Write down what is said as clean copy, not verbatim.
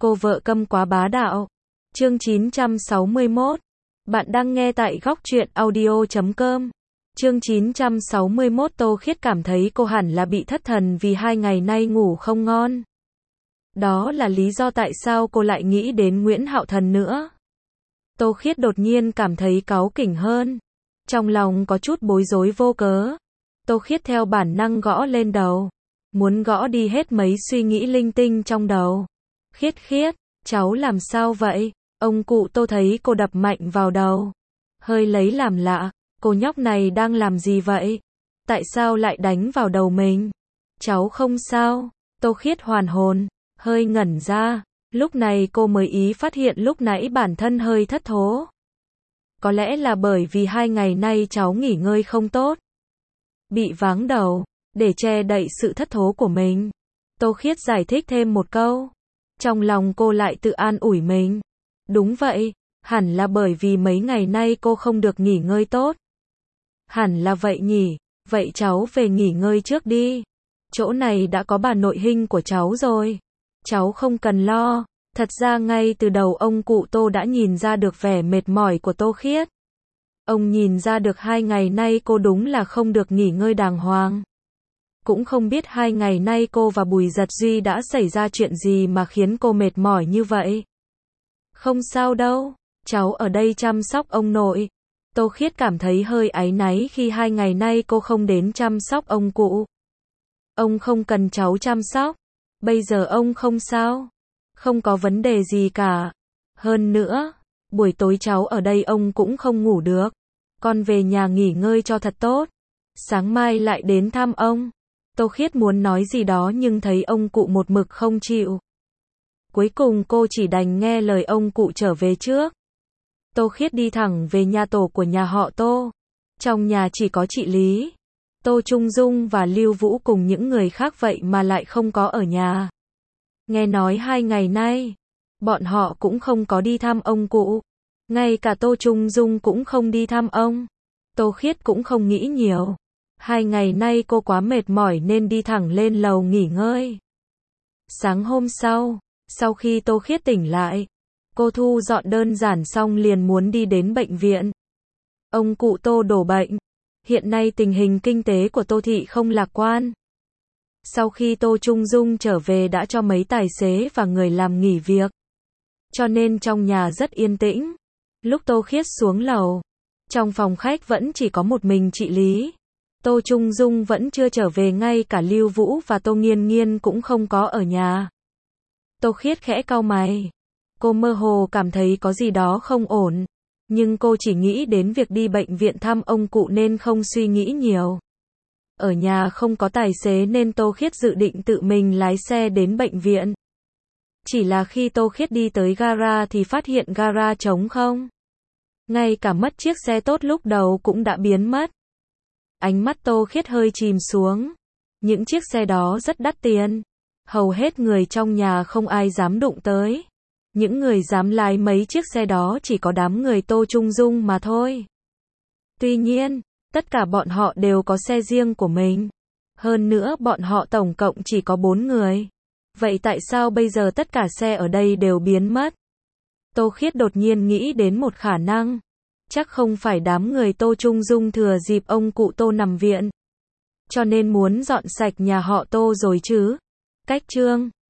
Cô vợ câm quá bá đạo. Chương 961. Bạn đang nghe tại góc truyện audio.com. Chương 961. Tô Khiết cảm thấy cô hẳn là bị thất thần vì 2 ngày nay ngủ không ngon. Đó là lý do tại sao cô lại nghĩ đến Nguyễn Hạo Thần nữa. Tô Khiết đột nhiên cảm thấy cáu kỉnh hơn. Trong lòng có chút bối rối vô cớ. Tô Khiết theo bản năng gõ lên đầu. Muốn gõ đi hết mấy suy nghĩ linh tinh trong đầu. Khiết Khiết, cháu làm sao vậy? Ông cụ Tô thấy cô đập mạnh vào đầu. Hơi lấy làm lạ, cô nhóc này đang làm gì vậy? Tại sao lại đánh vào đầu mình? Cháu không sao. Tô Khiết hoàn hồn, hơi ngẩn ra. Lúc này cô mới ý phát hiện lúc nãy bản thân hơi thất thố. Có lẽ là bởi vì 2 ngày nay cháu nghỉ ngơi không tốt. Bị váng đầu, để che đậy sự thất thố của mình. Tô Khiết giải thích thêm một câu. Trong lòng cô lại tự an ủi mình. Đúng vậy, hẳn là bởi vì mấy ngày nay cô không được nghỉ ngơi tốt. Hẳn là vậy nhỉ, vậy cháu về nghỉ ngơi trước đi. Chỗ này đã có bà nội hình của cháu rồi. Cháu không cần lo. Thật ra ngay từ đầu ông cụ Tô đã nhìn ra được vẻ mệt mỏi của Tô Khiết. Ông nhìn ra được 2 ngày nay cô đúng là không được nghỉ ngơi đàng hoàng. Cũng không biết 2 ngày nay cô và Bùi Giật Duy đã xảy ra chuyện gì mà khiến cô mệt mỏi như vậy. Không sao đâu, cháu ở đây chăm sóc ông nội. Tô Khiết cảm thấy hơi áy náy khi 2 ngày nay cô không đến chăm sóc ông cụ. Ông không cần cháu chăm sóc. Bây giờ ông không sao. Không có vấn đề gì cả. Hơn nữa, buổi tối cháu ở đây ông cũng không ngủ được. Con về nhà nghỉ ngơi cho thật tốt. Sáng mai lại đến thăm ông. Tô Khiết muốn nói gì đó nhưng thấy ông cụ một mực không chịu. Cuối cùng cô chỉ đành nghe lời ông cụ trở về trước. Tô Khiết đi thẳng về nhà tổ của nhà họ Tô. Trong nhà chỉ có chị Lý, Tô Trung Dung và Lưu Vũ cùng những người khác vậy mà lại không có ở nhà. Nghe nói 2 ngày nay, bọn họ cũng không có đi thăm ông cụ. Ngay cả Tô Trung Dung cũng không đi thăm ông. Tô Khiết cũng không nghĩ nhiều. 2 ngày nay cô quá mệt mỏi nên đi thẳng lên lầu nghỉ ngơi. Sáng hôm sau khi Tô Khiết tỉnh lại, cô thu dọn đơn giản xong liền muốn đi đến bệnh viện. Ông cụ Tô đổ bệnh. Hiện nay tình hình kinh tế của Tô Thị không lạc quan. Sau khi Tô Trung Dung trở về đã cho mấy tài xế và người làm nghỉ việc. Cho nên trong nhà rất yên tĩnh. Lúc Tô Khiết xuống lầu, trong phòng khách vẫn chỉ có một mình chị Lý. Tô Trung Dung vẫn chưa trở về, ngay cả Lưu Vũ và Tô Nghiên Nghiên cũng không có ở nhà. Tô Khiết khẽ cau mày. Cô mơ hồ cảm thấy có gì đó không ổn. Nhưng cô chỉ nghĩ đến việc đi bệnh viện thăm ông cụ nên không suy nghĩ nhiều. Ở nhà không có tài xế nên Tô Khiết dự định tự mình lái xe đến bệnh viện. Chỉ là khi Tô Khiết đi tới gara thì phát hiện gara trống không. Ngay cả mất chiếc xe tốt lúc đầu cũng đã biến mất. Ánh mắt Tô Khiết hơi chìm xuống. Những chiếc xe đó rất đắt tiền. Hầu hết người trong nhà không ai dám đụng tới. Những người dám lái mấy chiếc xe đó chỉ có đám người Tô Trung Dung mà thôi. Tuy nhiên, tất cả bọn họ đều có xe riêng của mình. Hơn nữa bọn họ tổng cộng chỉ có 4 người. Vậy tại sao bây giờ tất cả xe ở đây đều biến mất? Tô Khiết đột nhiên nghĩ đến một khả năng. Chắc không phải đám người Tô Trung Dung thừa dịp ông cụ Tô nằm viện, cho nên muốn dọn sạch nhà họ Tô rồi chứ. Cách chương